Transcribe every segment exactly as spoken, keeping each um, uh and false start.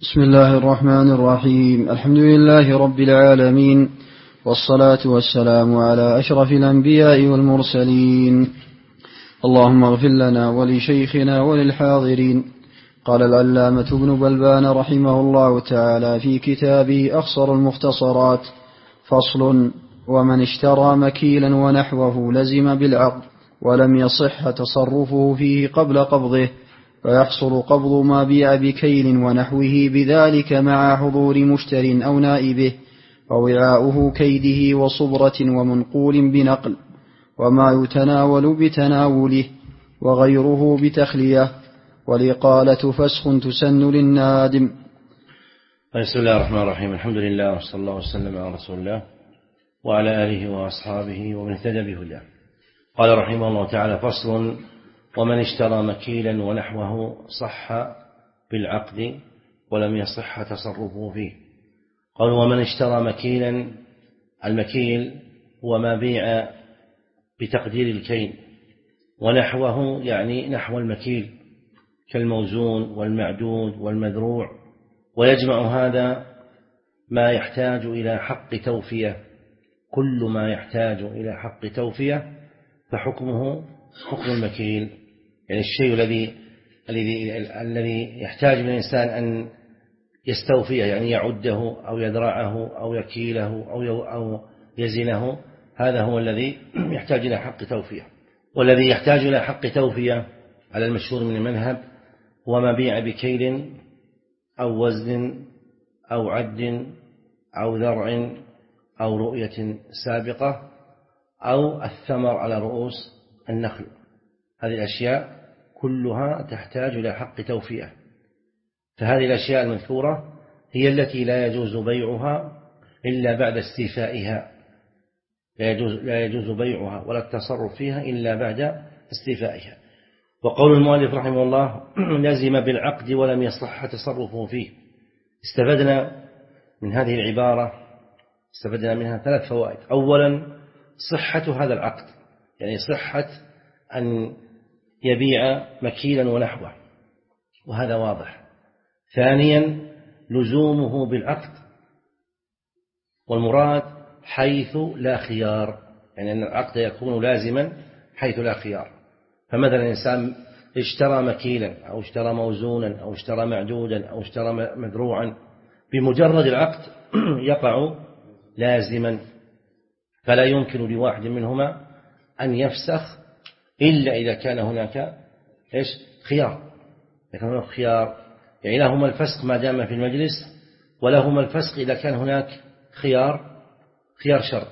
بسم الله الرحمن الرحيم. الحمد لله رب العالمين، والصلاة والسلام على أشرف الأنبياء والمرسلين. اللهم اغفر لنا ولشيخنا وللحاضرين. قال العلامة ابن بلبان رحمه الله تعالى في كتابه أخصر المختصرات: فصل: ومن اشترى مكيلا ونحوه لزم بالعقد ولم يصح تصرفه فيه قبل قبضه، فيحصل قبض ما بيع بكيل ونحوه بذلك مع حضور مشتر أو نائبه، ووعاؤه كيده وصبرة ومنقول بنقل، وما يتناول بتناوله، وغيره بتخلية، والإقالة فسخ تسن للنادم. بسم الله الرحمن الرحيم. الحمد لله وصلى الله وسلم على رسول الله وعلى آله وأصحابه ومن اهتدى بهداه. قال رحمه الله تعالى: فصل: ومن اشترى مكيلا ونحوه صح بالعقد ولم يصح تصرفه فيه. قال: ومن اشترى مكيلا، المكيل هو ما بيع بتقدير الكيل، ونحوه يعني نحو المكيل كالموزون والمعدود والمذروع، ويجمع هذا ما يحتاج إلى حق توفية. كل ما يحتاج إلى حق توفية فحكمه حكم المكيل، يعني الشيء الذي الذي الذي يحتاج من الإنسان أن يستوفيه، يعني يعده أو يذرعه أو يكيله أو أو يزنه، هذا هو الذي يحتاج إلى حق توفية. والذي يحتاج إلى حق توفية على المشهور من المذهب هو ما بيع بكيل أو وزن أو عد أو ذرع أو رؤية سابقة أو الثمر على رؤوس النخل. هذه الأشياء كلها تحتاج إلى حق توفية، فهذه الأشياء المذكورة هي التي لا يجوز بيعها إلا بعد استيفائها، لا يجوز, لا يجوز بيعها ولا التصرف فيها إلا بعد استيفائها. وقول المؤلف رحمه الله: لزم بالعقد ولم يصح تصرفه فيه. استفدنا من هذه العبارة استفدنا منها ثلاث فوائد. أولا، صحة هذا العقد، يعني صحة أن يبيع مكيلا ونحوه، وهذا واضح. ثانيا، لزومه بالعقد، والمراد حيث لا خيار، يعني أن العقد يكون لازما حيث لا خيار. فمثلا إنسان اشترى مكيلا أو اشترى موزونا أو اشترى معدودا أو اشترى مذروعا، بمجرد العقد يقع لازما، فلا يمكن لواحد منهما أن يفسخ إلا إذا كان هناك إيش خيار. لكن هناك خيار، يعني لهما الفسخ ما دام في المجلس، ولهما الفسخ إذا كان هناك خيار خيار شرط.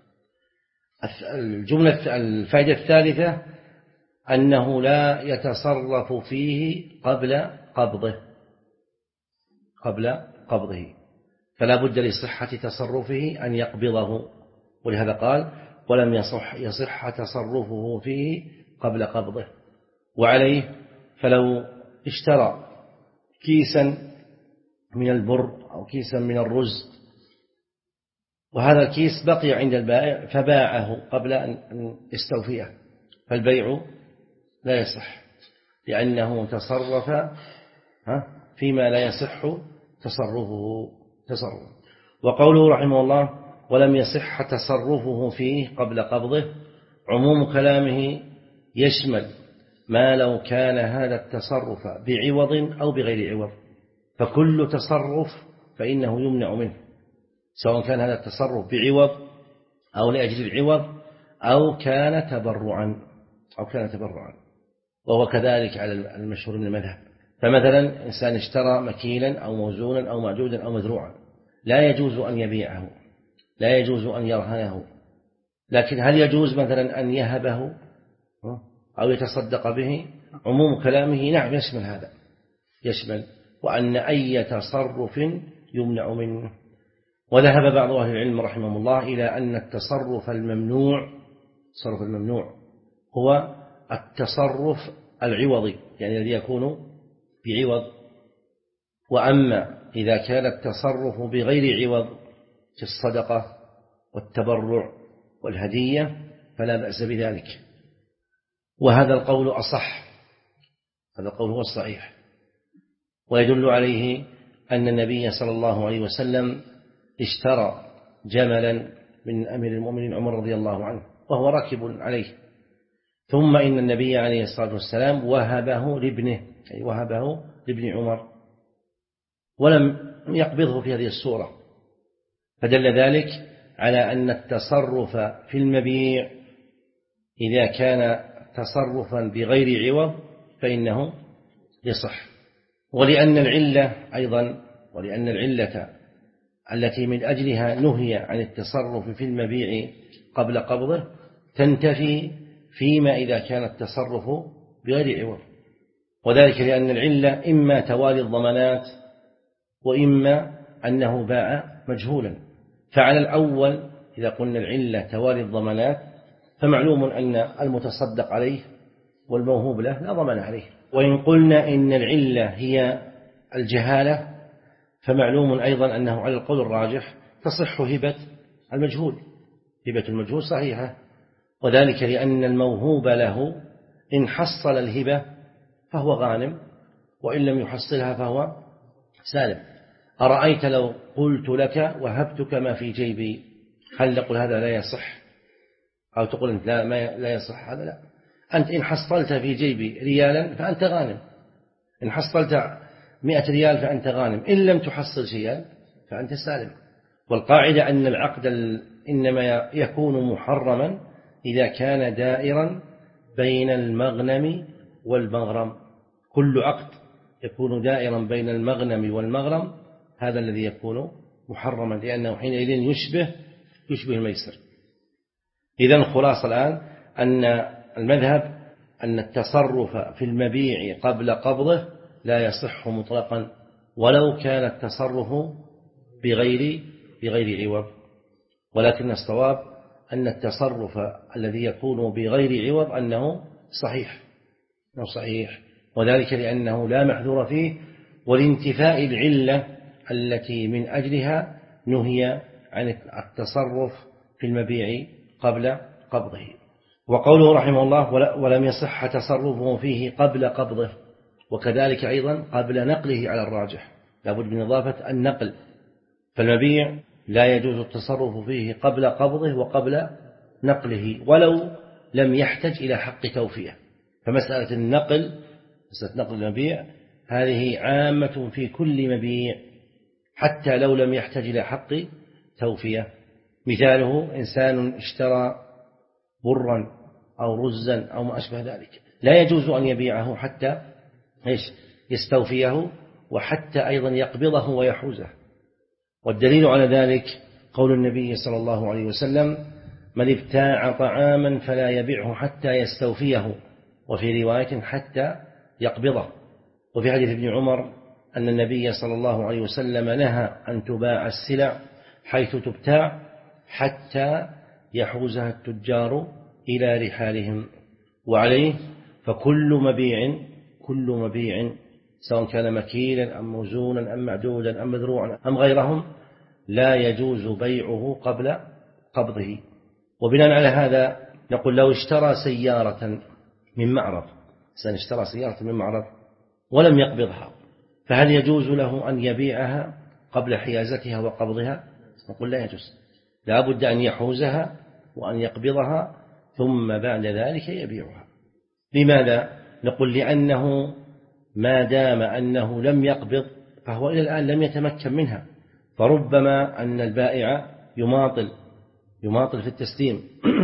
الجملة الفائدة الثالثة أنه لا يتصرف فيه قبل قبضه قبل قبضه فلا بد لصحة تصرفه أن يقبضه، ولهذا قال: ولم يصح يصح تصرفه فيه قبل قبضه. وعليه فلو اشترى كيسا من البر أو كيسا من الرز، وهذا الكيس بقي عند البائع فباعه قبل أن يستوفيه، فالبيع لا يصح، لأنه تصرف فيما لا يصح تصرفه تصرف. وقوله رحمه الله: ولم يصح تصرفه فيه قبل قبضه، عموم كلامه يشمل ما لو كان هذا التصرف بعوض أو بغير عوض، فكل تصرف فإنه يمنع منه، سواء كان هذا التصرف بعوض أو لأجل العوض أو كان تبرعا أو كان تبرعا وهو كذلك على المشهور من المذهب. فمثلا إنسان اشترى مكيلا أو موزونا أو معدودا أو مذروعا، لا يجوز أن يبيعه، لا يجوز أن يرهنه، لكن هل يجوز مثلا أن يهبه أو يتصدق به؟ عموم كلامه نعم يشمل هذا، يشمل وأن أي تصرف يمنع منه. وذهب بعض أهل العلم رحمه الله إلى أن التصرف الممنوع التصرف الممنوع هو التصرف العوضي، يعني الذي يكون بعوض. وأما إذا كان التصرف بغير عوض كالصدقة والتبرع والهدية فلا بأس بذلك، وهذا القول أصح، هذا القول هو الصحيح. ويدل عليه أن النبي صلى الله عليه وسلم اشترى جملا من أمير المؤمنين عمر رضي الله عنه وهو راكب عليه، ثم إن النبي عليه الصلاة والسلام وهبه لابنه، أي وهبه لابن عمر ولم يقبضه في هذه الصورة، فدل ذلك على أن التصرف في المبيع إذا كان تصرفا بغير عوض فإنه يصح. ولأن العلة أيضا ولأن العلة التي من أجلها نهي عن التصرف في المبيع قبل قبضه تنتفي فيما إذا كان التصرف بغير عوض، وذلك لأن العلة إما توالي الضمانات وإما أنه باع مجهولا. فعلى الأول إذا قلنا العلة توالي الضمانات فمعلوم أن المتصدق عليه والموهوب له لا ضمان عليه، وإن قلنا إن العلة هي الجهالة فمعلوم أيضا أنه على القول الراجح تصح هبة المجهول، هبة المجهول صحيحة، وذلك لأن الموهوب له إن حصل الهبة فهو غانم وإن لم يحصلها فهو سالم. أرأيت لو قلت لك وهبتك ما في جيبي، هل نقول هذا لا يصح أو تقول أنت لا, ما لا يصح؟ هذا لا. أنت إن حصلت في جيبي ريالا فأنت غانم، إن حصلت مئة ريال فأنت غانم، إن لم تحصل شيئا فأنت سالم. والقاعدة أن العقد إنما يكون محرما إذا كان دائرا بين المغنم والمغرم، كل عقد يكون دائرا بين المغنم والمغرم هذا الذي يكون محرما، لأنه حينئذ يشبه يشبه الميسر. إذن خلاص الآن أن المذهب أن التصرف في المبيع قبل قبضه لا يصح مطلقا ولو كان التصرف بغير بغير عوض، ولكن الصواب أن التصرف الذي يكون بغير عوض أنه صحيح أنه صحيح، وذلك لأنه لا محذور فيه ولانتفاء العلة التي من أجلها نهي عن التصرف في المبيع قبل قبضه. وقوله رحمه الله ولم يصح تصرفه فيه قبل قبضه، وكذلك أيضا قبل نقله على الراجح، لابد من إضافة النقل، فالمبيع لا يجوز التصرف فيه قبل قبضه وقبل نقله ولو لم يحتج إلى حق توفية. فمسألة النقل مسألة نقل المبيع هذه عامة في كل مبيع حتى لو لم يحتج إلى حق توفية. مثاله إنسان اشترى برا أو رزا أو ما أشبه ذلك، لا يجوز أن يبيعه حتى إيش يستوفيه وحتى أيضا يقبضه ويحوزه. والدليل على ذلك قول النبي صلى الله عليه وسلم من ابتاع طعاما فلا يبيعه حتى يستوفيه، وفي رواية حتى يقبضه. وفي حديث ابن عمر أن النبي صلى الله عليه وسلم نهى أن تباع السلع حيث تبتاع حتى يحوزها التجار إلى رحالهم. وعليه فكل مبيع كل مبيع سواء كان مكيلا أم موزونا أم معدودا أم مذروعا أم غيرهم لا يجوز بيعه قبل قبضه. وبناء على هذا نقول لو اشترى سيارة من معرض، سنشترى سيارة من معرض ولم يقبضها، فهل يجوز له أن يبيعها قبل حيازتها وقبضها؟ نقول لا يجوز، لا بد أن يحوزها وأن يقبضها ثم بعد ذلك يبيعها. لماذا؟ نقول لأنه ما دام أنه لم يقبض فهو إلى الآن لم يتمكن منها، فربما أن البائع يماطل يماطل في التسليم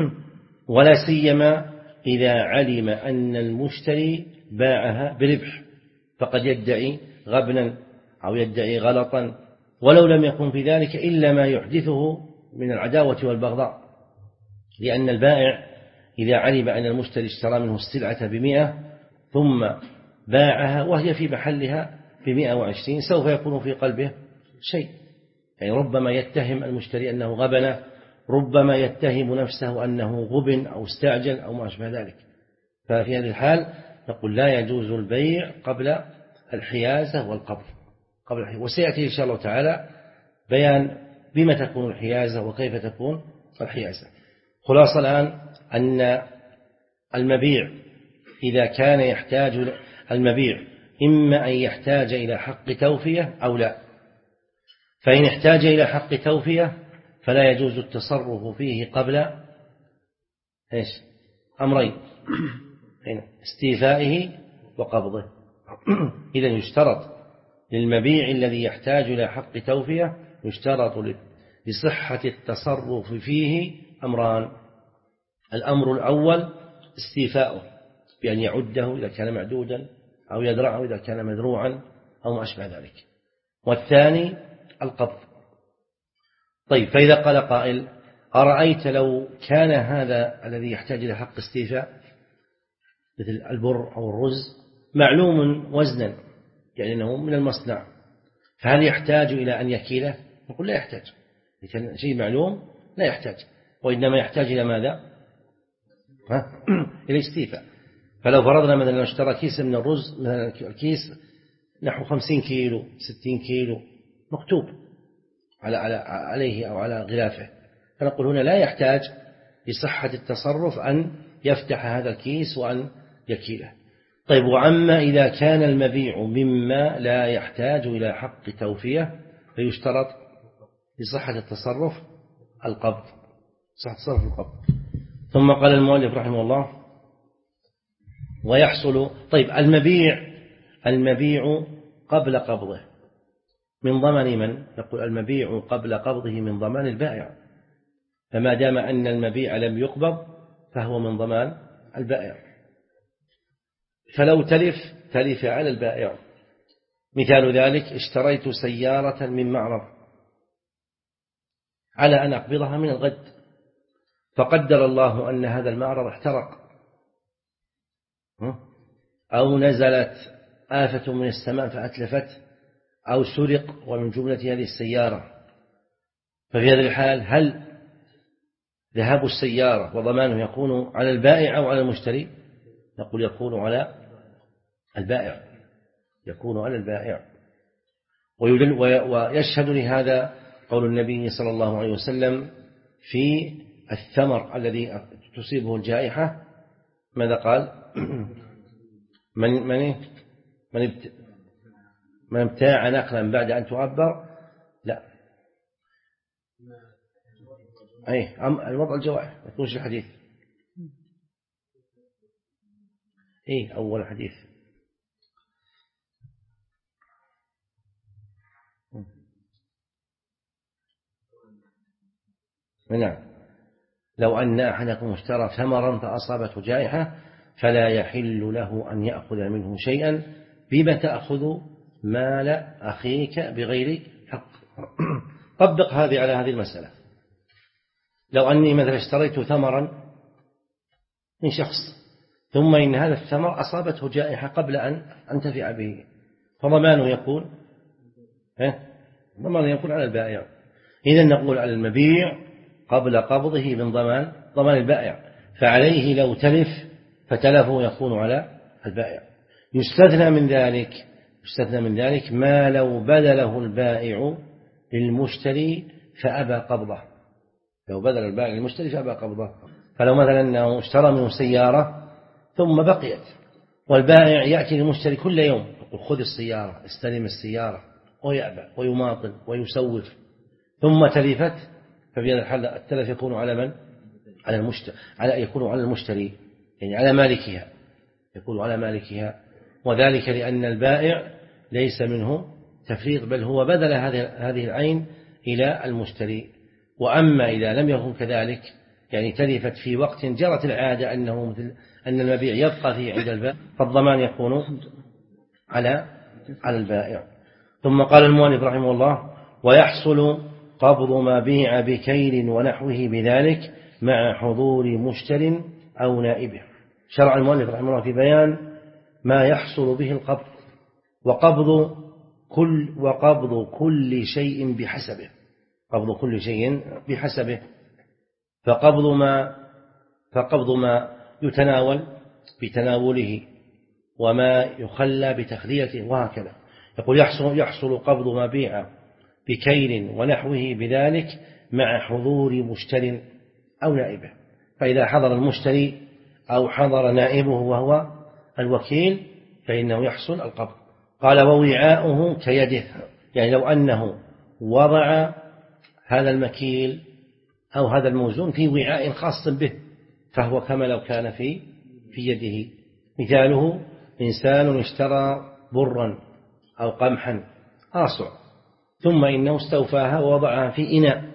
ولا سيما إذا علم أن المشتري باعها بربح، فقد يدعي غبنا أو يدعي غلطا، ولو لم يكن في ذلك إلا ما يحدثه من العداوة والبغضاء، لأن البائع إذا علم أن المشتري اشترى منه السلعة بمئة ثم باعها وهي في محلها بمئة وعشرين سوف يكون في قلبه شيء، يعني ربما يتهم المشتري أنه غبن، ربما يتهم نفسه أنه غبن أو استعجل أو ما أشبه ذلك. ففي هذه الحال نقول لا يجوز البيع قبل الحيازة والقبض قبل الحيازة. وسيأتي إن شاء الله تعالى بيان بما تكون الحيازة وكيف تكون الحيازة. خلاصة الآن أن المبيع إذا كان يحتاج المبيع إما أن يحتاج إلى حق توفية أو لا، فإن احتاج إلى حق توفية فلا يجوز التصرف فيه قبل إيش؟ أمرين، استيفائه وقبضه. إذا يشترط للمبيع الذي يحتاج إلى حق توفية، يشترط لصحة التصرف فيه أمران. الأمر الأول استيفاؤه بأن يعده إذا كان معدودا، أو يدرعه إذا كان مدروعا، أو ما أشبه ذلك. والثاني القبض. طيب، فإذا قال قائل: أرأيت لو كان هذا الذي يحتاج إلى حق استيفاء مثل البر أو الرز معلوم وزنا، يعني أنه من المصنع، فهل يحتاج إلى أن يكيله؟ نقول لا يحتاج. إذا كان شيء معلوم لا يحتاج، وإنما يحتاج إلى ماذا؟ ها؟ إلى استيفاء. فلو فرضنا مثلا لو اشترى كيس من الرز، مثلا الكيس نحو خمسين كيلو ستين كيلو مكتوب على عليه أو على غلافه، فنقول هنا لا يحتاج لصحة التصرف أن يفتح هذا الكيس وأن يكيله. طيب، وعما إذا كان المبيع مما لا يحتاج إلى حق توفية فيشترط لصحة التصرف القبض، صحة التصرف القبض. ثم قال المؤلف رحمه الله: ويحصل. طيب، المبيع المبيع قبل قبضه من ضمن من؟ يقول المبيع قبل قبضه من ضمان البائع، فما دام أن المبيع لم يقبض فهو من ضمان البائع. فلو تلف تلف على البائع. مثال ذلك: اشتريت سيارة من معرض على أن أقبضها من الغد، فقدر الله أن هذا المعرض احترق، أو نزلت آفة من السماء فأتلفت، أو سرق ومن جملة هذه السيارة. ففي هذه الحال هل ذهاب السيارة وضمانه يكون على البائع أو على المشتري؟ نقول يكون على البائع، يكون على البائع. ويشهد لهذا قول النبي صلى الله عليه وسلم في الثمر الذي تصيبه الجائحة، ماذا قال؟ من من من من ابتاع نخلا بعد أن تعبر، لا أي الوضع الجوائح ما يكونش الحديث، إيه أول حديث. نعم: لو أن أحدكم اشترى ثمرا فأصابته جائحة فلا يحل له أن يأخذ منه شيئا، بما تأخذ مال أخيك بغير حق. طبق هذه على هذه المسألة. لو أني مثلا اشتريت ثمرا من شخص، ثم إن هذا الثمر أصابته جائحة قبل أن أنتفع به، فضمانه يكون إيه؟ ضمانه يكون على البائع. إذن نقول على المبيع قبل قبضه من ضمان ضمان البائع، فعليه لو تلف فتلفه يكون على البائع. يستثنى من ذلك يستثنى من ذلك ما لو بذله البائع للمشتري فأبى قبضه. لو بذل البائع للمشتري فأبى قبضه، فلو مثلا أنه اشترى منه سيارة ثم بقيت، والبائع يأتي للمشتري كل يوم يقول: خذ السيارة، استلم السيارة، ويأبى ويماطل ويسوف، ثم تلفت، ففي هذا الحال التلف يكون على من؟ على المشتري، على يكون على المشتري، يعني على مالكها، يكون على مالكها. وذلك لأن البائع ليس منه تفريط، بل هو بذل هذه العين إلى المشتري. وأما إذا لم يكن كذلك، يعني تلفت في وقت جرت العادة أنه مثل أن المبيع يبقى فيه عند البائع، فالضمان يكون على على البائع. ثم قال المؤلف رحمه الله: ويحصل قبض ما بيع بكيل ونحوه بذلك مع حضور مشتر أو نائبه. شرع المؤلف رحمه الله في بيان ما يحصل به القبض، وقبض كل وقبض كل شيء بحسبه، قبض كل شيء بحسبه. فقبض ما فقبض ما يتناول بتناوله، وما يخلى بتخليته، وهكذا. يقول: يحصل يحصل قبض ما بيع بكيل ونحوه بذلك مع حضور مشتر أو نائبه. فإذا حضر المشتري أو حضر نائبه وهو الوكيل فإنه يحصل القبض. قال: ووعاؤه كيده، يعني لو أنه وضع هذا المكيل أو هذا الموزون في وعاء خاص به، فهو كما لو كان في في يده. مثاله إنسان اشترى برا أو قمحا آصع، ثم إنه استوفاها ووضعها في إناء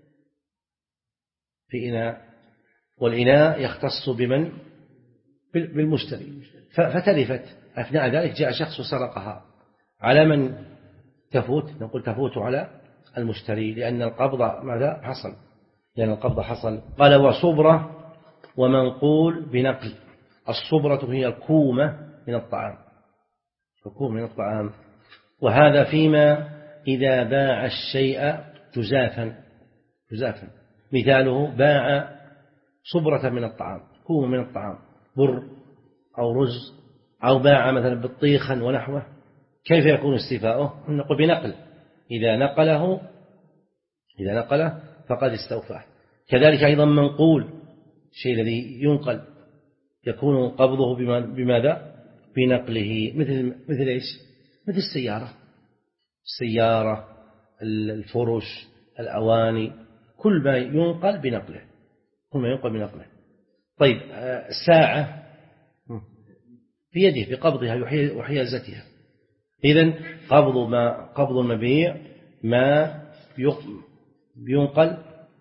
في إناء والإناء يختص بمن؟ بالمشتري، فتلفت أثناء ذلك جاء شخص سرقها، على من تفوت؟ نقول تفوت على المشتري، لأن القبض ماذا حصل؟ لأن القبض حصل. قال وصبرة ومنقول بنقل. الصبرة هي الكومة من الطعام، الكومة من الطعام، وهذا فيما إذا باع الشيء جزافا جزافا. مثاله باع صبرة من الطعام، كومة من الطعام، بر أو رز، أو باع مثلا بطيخا ونحوه. كيف يكون استيفاؤه؟ نقول بنقل، إذا نقله إذا نقله فقد استوفاه. كذلك أيضا منقول، الشيء الذي ينقل يكون قبضه بماذا؟ بنقله. مثل مثل إيش؟ مثل السيارة السيارة الفرش، الأواني، كل ما ينقل بنقله كل ما ينقل بنقله. طيب الساعة بيده بقبضها وحيازتها. إذن قبض ما قبض المبيع ما ينقل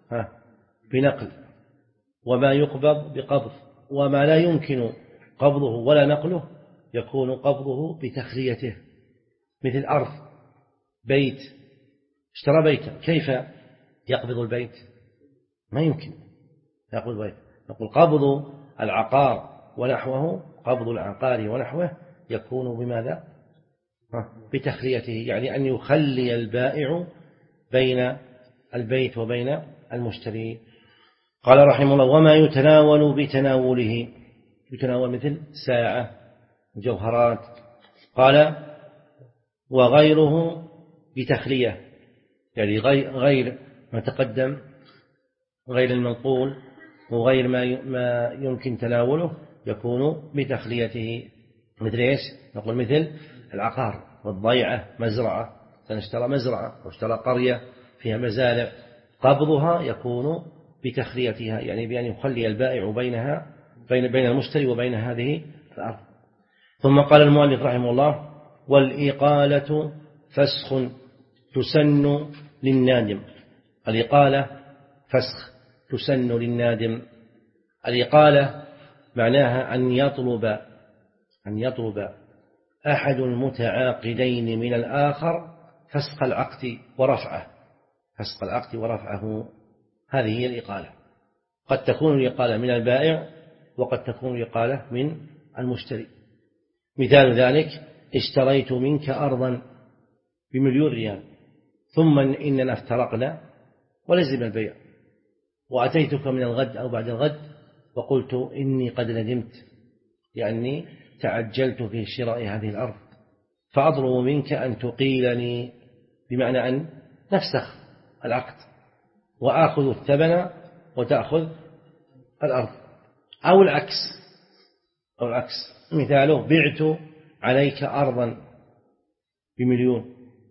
بنقل، وما يقبض بقبض، وما لا يمكن قبضه ولا نقله يكون قبضه بتخليته. مثل أرض، بيت، اشترى بيتا، كيف يقبض البيت؟ ما يمكن يقبض البيت. نقول قبض العقار ونحوه، قبض العقار ونحوه يكون بماذا؟ بتخليته، يعني أن يخلي البائع بين البيت وبين المشتري. قال رحمه الله وما يتناول بتناوله، يتناول مثل ساعة، جوهرات. قال وغيره بتخلية، يعني غير ما تقدم، غير المنقول وغير ما يمكن تناوله يكون بتخليته. مثل إيش؟ نقول مثل العقار والضيعة، مزرعة، فنشترى مزرعة واشترى قرية فيها مزارع، قبضها يكون بتخليتها، يعني بأن يخلي البائع بينها بين بين المشتري وبين هذه الأرض. ثم قال المؤلف رحمه الله والإقالة فسخ تسن للنادم. الإقالة فسخ تسن للنادم. الإقالة معناها أن يطلب أن يطلب أحد المتعاقدين من الآخر فسخ العقد ورفعه فسخ العقد ورفعه هذه هي الإقالة. قد تكون الإقالة من البائع وقد تكون الإقالة من المشتري. مثال ذلك اشتريت منك أرضا بمليون ريال، ثم إننا افترقنا ولزم البيع، وأتيتك من الغد أو بعد الغد وقلت إني قد ندمت لأني تعجلت في شراء هذه الأرض، فأطلب منك أن تقيلني، بمعنى أن نفسخ العقد وآخذ الثمن وتأخذ الأرض. أو العكس أو العكس مثاله بعت عليك أرضا بمليون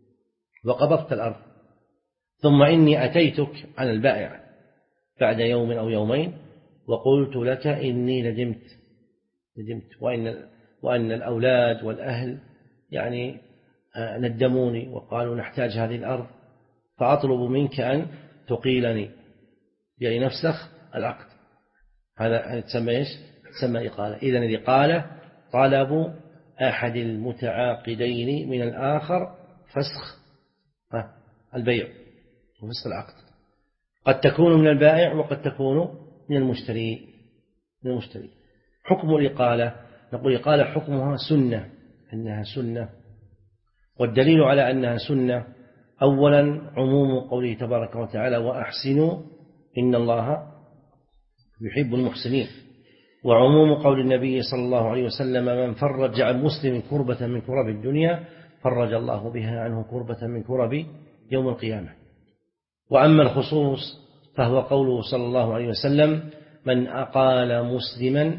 وقبضت الأرض، ثم إني أتيتك على البائع بعد يوم أو يومين وقلت لك إني ندمت ندمت وأن وأن الأولاد والأهل يعني ندموني وقالوا نحتاج هذه الأرض، فأطلب منك أن تقيلني، يعني نفسخ العقد. هذا تسمى إيش؟ تسمى إقالة. إذن الإقالة طلب أحد المتعاقدين من الآخر فسخ البيع وفسخ العقد. قد تكون من البائع وقد تكون من المشتري من المشتري. حكم الإقالة، نقول إقالة حكمها سنة، إنها سنة. والدليل على أنها سنة أولا عموم قوله تبارك وتعالى وأحسنوا إن الله يحب المحسنين، وعموم قول النبي صلى الله عليه وسلم من فرج عن مسلم كربة من كرب الدنيا فرج الله بها عنه كربة من كرب يوم القيامة. وأما الخصوص فهو قوله صلى الله عليه وسلم من أقال مسلما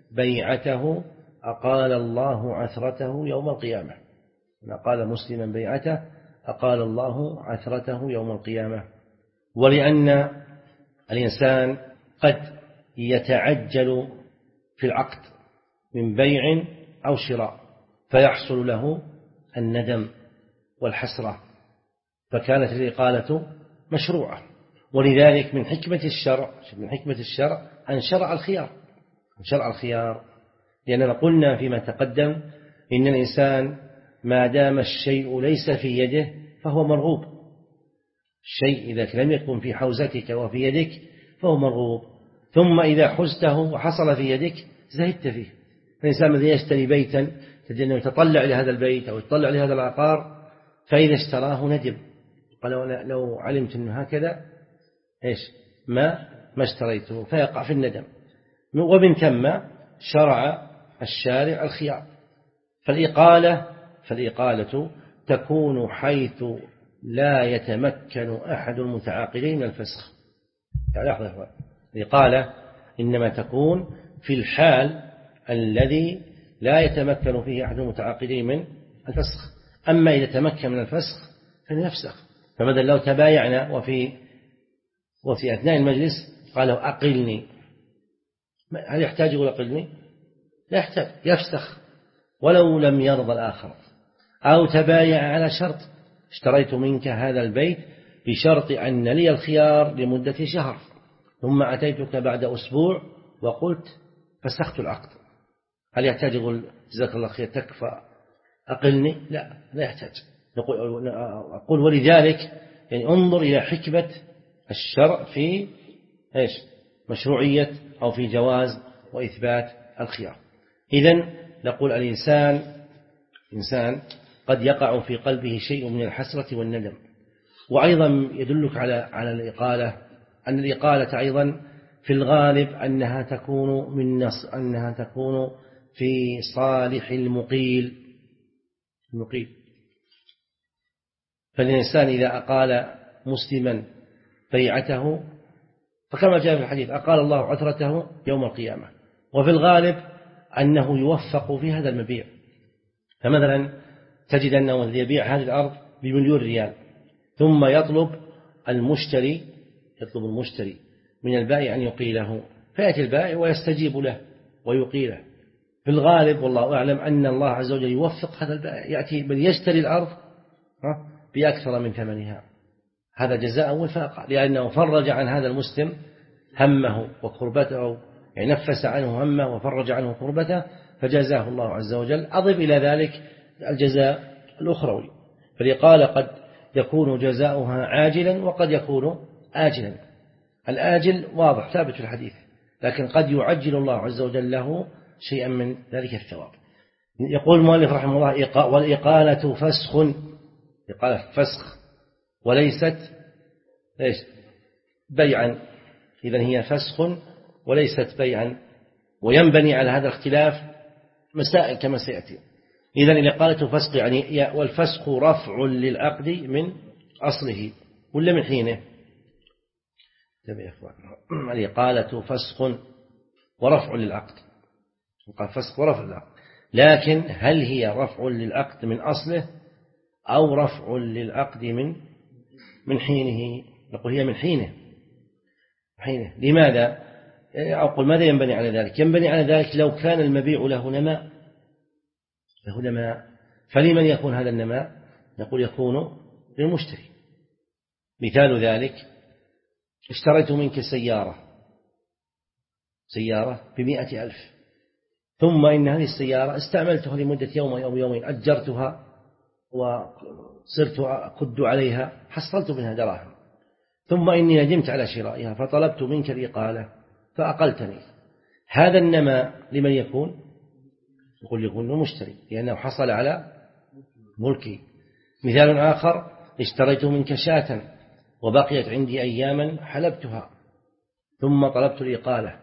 بيعته أقال الله عثرته يوم القيامة. من أقال مسلما بيعته أقال الله عثرته يوم القيامة. ولأن الإنسان قد يتعجل في العقد من بيع أو شراء فيحصل له الندم والحسرة، فكانت الإقالة مشروعة. ولذلك من حكمة الشرع من حكمة الشرع أن شرع الخيار أن شرع الخيار لأننا قلنا فيما تقدم إن الإنسان ما دام الشيء ليس في يده فهو مرغوب. الشيء إذا لم يكن في حوزتك وفي يدك فهو مرغوب، ثم إذا حزته وحصل في يدك زهدت فيه. الإنسان الذي يشتري بيتا تجد أنه يتطلع لهذا البيت أو يتطلع لهذا العقار، فإذا اشتراه ندم قال لو علمت أنه هكذا إيش ما ما اشتريته، فيقع في الندم. ومن ثم شرع الشارع الخيار. فالإقالة فالإقالة تكون حيث لا يتمكن أحد المتعاقدين من الفسخ. يعني لحظة، الإقالة إنما تكون في الحال الذي لا يتمكن فيه أحد المتعاقدين من الفسخ. أما إذا تمكن من الفسخ فليفسخ. فمثلا لو تبايعنا وفي وفي أثناء المجلس قالوا أقلني، هل يحتاج يقول أقلني؟ لا يحتاج، يفسخ ولو لم يرضى الآخر. أو تبايع على شرط، اشتريت منك هذا البيت بشرط أن لي الخيار لمدة شهر، ثم أتيتك بعد أسبوع وقلت فسخت العقد، هل يحتاج يقول جزاك الله خير تكفى أقلني؟ لا لا يحتاج. أقول ولذلك يعني انظر إلى حكمة الشرع في إيش مشروعية أو في جواز وإثبات الخيار. إذن نقول الإنسان إنسان قد يقع في قلبه شيء من الحسرة والندم. وأيضا يدلك على على الإقالة أن الإقالة أيضا في الغالب أنها تكون من نص أنها تكون في صالح المقيل المقيل فالإنسان إذا أقال مسلما بيعته فكما جاء في الحديث أقال الله عثرته يوم القيامة. وفي الغالب أنه يوفق في هذا المبيع. فمثلا تجد أنه يبيع هذه الأرض بمليون ريال، ثم يطلب المشتري يطلب المشتري من البائع أن يقيله، فيأتي البائع ويستجيب له ويقيله. في الغالب والله أعلم أن الله عز وجل يوفق هذا البائع، يأتي من يشتري الأرض بأكثر من ثمنها، هذا جزاء وفاقا، لأنه فرج عن هذا المسلم همه وكربته، يعني نفس عنه همه وفرج عنه كربته، فجزاه الله عز وجل. أضف إلى ذلك الجزاء الأخروي. فالإقالة قد يكون جزاؤها عاجلا وقد يكون آجلا. الآجل واضح ثابت في الحديث، لكن قد يعجل الله عز وجل له شيئا من ذلك الثواب. يقول المؤلف رحمه الله والإقالة فسخ، إقالة فسخ وليست إيش بيعا. إذن هي فسخ وليست بيعا، وينبني على هذا الاختلاف مسائل كما سيأتي. إذن الإقالة فسخ يعني والفسخ رفع للعقد من أصله ولا من حينه. تبع يا إخوان، الإقالة فسخ ورفع للعقد، وقال فسخ ورفع للعقد، لكن هل هي رفع للعقد من أصله أو رفع للعقد من من حينه؟ نقول هي من حينه حينه. لماذا؟ أقول ماذا ينبني على ذلك؟ ينبني على ذلك لو كان المبيع له نماء له نماء فلمن يكون هذا النماء؟ نقول يكون للمشتري. مثال ذلك اشتريت منك سيارة سيارة بمئة ألف، ثم إن هذه السيارة استعملتها لمدة يوم أو يومين، أجرتها وصرت أكد عليها، حصلت منها دراهم، ثم إني ندمت على شرائها فطلبت منك الإقالة فأقلتني. هذا النماء لمن يكون؟ يقول يكون المشتري لأنه حصل على ملكي. مثال آخر اشتريت منك شاة وبقيت عندي أياما حلبتها ثم طلبت الإقالة،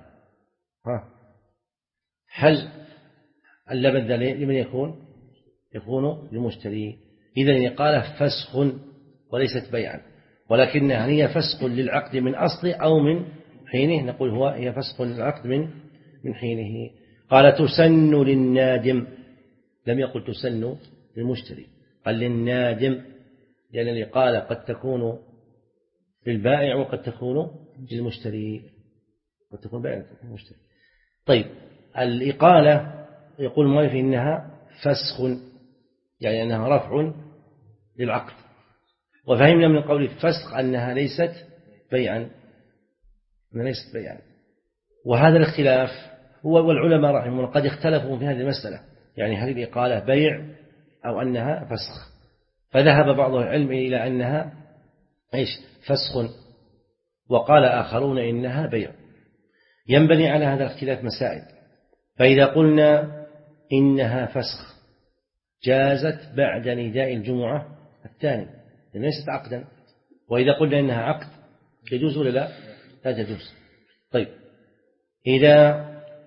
هل اللبن ذا لمن يكون؟ يكون للمشتري. إذن الإقالة فسخ وليست بيعا، ولكنها هي فسخ للعقد من أصله أو من حينه. نقول هو هي فسخ للعقد من من حينه. قال تسن للنادم، لم يقل تسن للمشتري، قال للنادم. لأن الإقالة قد تكون للبائع وقد تكون للمشتري، قد تكون بائع للمشتري. طيب الإقالة يقول المؤلف إنها فسخ، يعني أنها رفع للعقد، وفهمنا من قول الفسخ أنها ليست بيعا، أنها ليست بيعا. وهذا الاختلاف هو والعلماء رحمهم الله قد اختلفوا في هذه المسألة، يعني هل الإقالة بيع أو أنها فسخ، فذهب بعض العلم إلى أنها إيش فسخ، وقال آخرون إنها بيع. ينبني على هذا الاختلاف مسائل. فإذا قلنا إنها فسخ جازت بعد نداء الجمعة الثاني ليست عقدا، وإذا قلنا إنها عقد يجوز ولا لا؟ لا تجوز. طيب إذا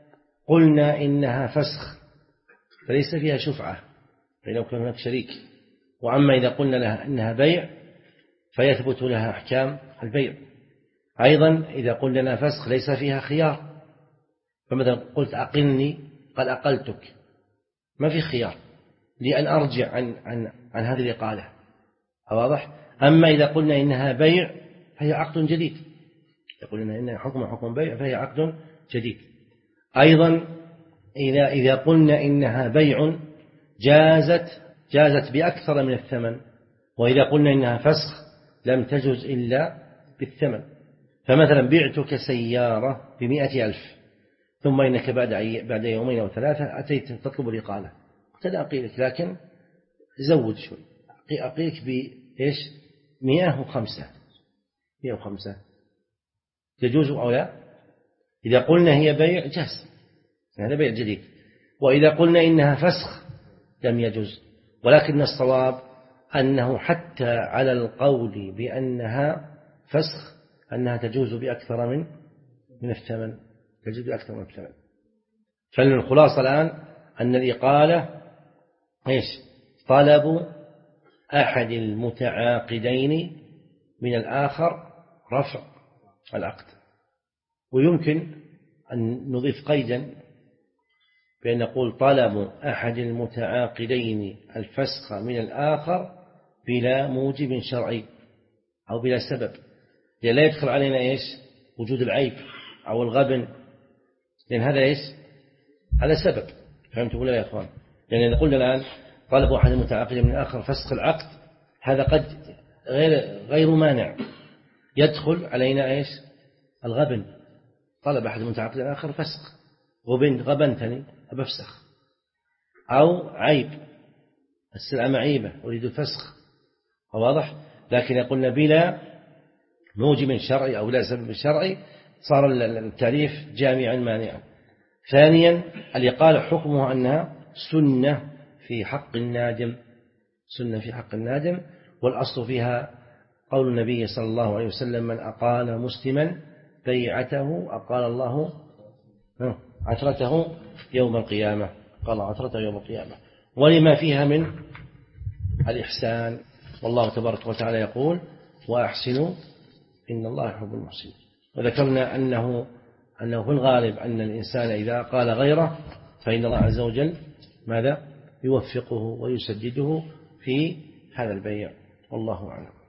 قلنا إنها فسخ فليس فيها شفعة فإنه كان هناك شريك، وأما إذا قلنا لها إنها بيع فيثبت لها أحكام البيع. أيضا إذا قلنا لها فسخ ليس فيها خيار، فمثلا قلت أقلني قال أقلتك، ما في خيار لأن أرجع عن, عن, عن هذه الإقالة، واضح؟ أما إذا قلنا إنها بيع فهي عقد جديد، يقول إنها حكم حكم بيع فهي عقد جديد. أيضا إذا, إذا قلنا إنها بيع جازت جازت بأكثر من الثمن، وإذا قلنا إنها فسخ لم تجز إلا بالثمن. فمثلا بعتك سيارة بمئة ألف، ثم إنك بعد بعد يومين أو ثلاثة أتيت تطلب الإقالة، قلت لا أقيلك لكن زود شوي، أقيلك بإيش مئة وخمسة مئة وخمسة يجوز أو لا؟ إذا قلنا هي بيع جاز، هذا بيع جديد. وإذا قلنا إنها فسخ لم يجوز. ولكن الصواب أنه حتى على القول بأنها فسخ أنها تجوز بأكثر من من الثمن، تجوز بأكثر من الثمن. فالخلاصة الآن أن الإقالة إيش طلب أحد المتعاقدين من الآخر رفع العقد. ويمكن أن نضيف قيدا بأن نقول طلب أحد المتعاقدين الفسخ من الآخر بلا موجب شرعي أو بلا سبب، لأن لا يدخل علينا إيش وجود العيب أو الغبن، لأن هذا إيش هذا سبب. فهمت ولا يا أخوان؟ لأن إذا قلنا الآن طلب أحد المتعاقدين من الآخر فسخ العقد، هذا قد غير غير مانع، يدخل علينا إيش الغبن. طلب أحد المتعاقدين الآخر فسخ، غبن غبنتني أبفسخ، أو عيب السلعة معيبة أريد الفسخ، واضح؟ لكن يقولنا بلا موجب شرعي أو لا سبب شرعي صار التعريف جامعا مانعا. ثانيا الإقالة حكمها أنها سنة في حق النادم، سنة في حق النادم، والأصل فيها قول النبي صلى الله عليه وسلم من أقال مسلما بيعته أقال الله عثرته يوم القيامة، قال عثرته يوم القيامة، ولما فيها من الإحسان. والله تبارك وتعالى يقول وأحسنوا إن الله يحب المحسنين. وذكرنا أنه أنه في الغالب أن الإنسان إذا قال غيره فإن الله عز وجل ماذا يوفقه ويسدده في هذا البيع، والله أعلم.